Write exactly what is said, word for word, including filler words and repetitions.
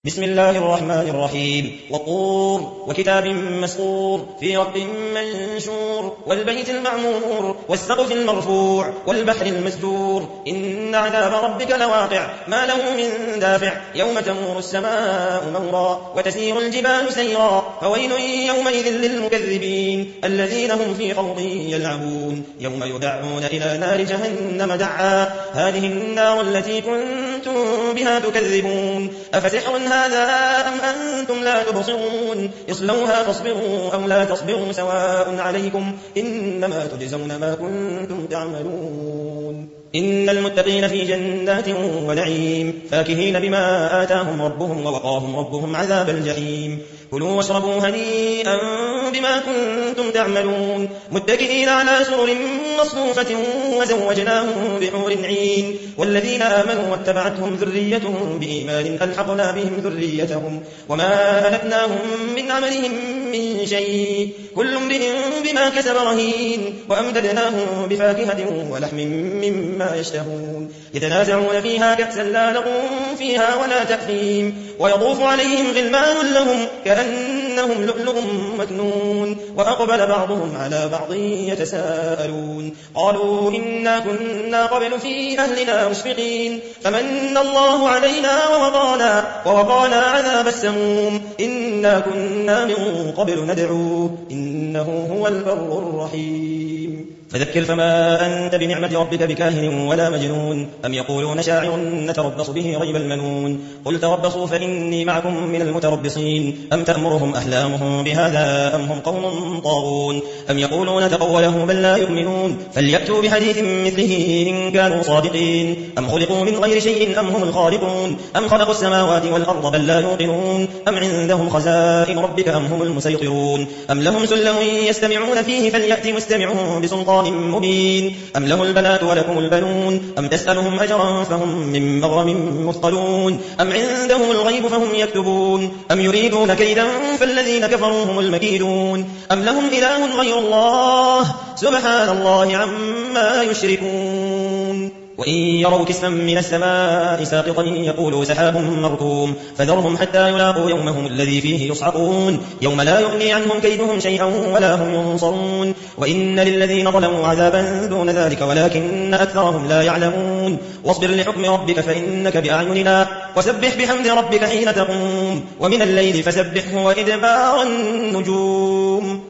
بسم الله الرحمن الرحيم والطور وكتاب مسطور في رق منشور والبيت المعمور والسقف المرفوع والبحر المسجور إن عذاب ربك لواقع ما له من دافع يوم تمور السماء مورا وتسير الجبال سيرا فويل يومئذ للمكذبين الذين هم في خوض يلعبون يوم يدعون إلى نار جهنم دعا هذه النار التي كنتم بها تكذبون أفسحر هذا أم أنتم لا تبصرون اصلوها فاصبروا أو لا تصبروا سواء عليكم إنما تجزون ما كنتم تعملون إن المتقين في جنات ونعيم فاكهين بما آتاهم ربهم ووقاهم ربهم عذاب الجحيم كلوا واشربوا هنيئا بما كنتم تعملون متكئين على سرر مصفوفة وزوجناهم بحور عين والذين آمنوا واتبعتهم ذريتهم بإيمان ألحقنا بهم ذريتهم وما ألتناهم من عملهم من شيء كل امرئ بما كسب رهين وأمددناهم بفاكهة ولحم مما يشتهون يتنازعون فيها كأسا لا لغو فيها ولا تأثيم ويطوف عليهم غلمان لهم كأنهم لؤلؤ مكنون وأقبل بعضهم على بعض يتساءلون قالوا إنا كنا قبل في أهلنا مشفقين فمن الله علينا ووقانا, ووقانا عذاب السموم إنا كنا من قبل ندعوه إنه هو البر الرحيم فذكر فما أنت بنعمة ربك بكاهن ولا مجنون أم يقولون شاعر نتربص به ريب المنون قل تربصوا فإني معكم من المتربصين أم تأمرهم أحلامهم بهذا أم هم قوم طاغون أم يقولون تقوله بل لا يؤمنون فليأتوا بحديث مثله إن كانوا صادقين أم خلقوا من غير شيء أم هم الخالقون أم خلقوا السماوات والأرض بل لا يوقنون أم عندهم خزائن ربك أم هم المسيطرون أم لهم سلم يستمعون فيه فليأتي مستمعهم بسلطان مبين أم له البنات ولكم البنون أم تسألهم أجرا فهم من مغرم مثقلون أم عندهم الغيب فهم يكتبون أم يريدون كيدا فالذين كفروا هم المكيدون أم لهم إله غير الله سبحان الله عما يشركون وإن يروا كسفا من السماء ساقطا يقولوا سحاب مركوم فذرهم حتى يلاقوا يومهم الذي فيه يصعقون يوم لا يغني عنهم كيدهم شيئا ولا هم ينصرون وإن للذين ظلموا عذابا دون ذلك ولكن أكثرهم لا يعلمون واصبر لحكم ربك فإنك بأعيننا وسبح بحمد ربك حين تقوم ومن الليل فسبحه وإدبار النجوم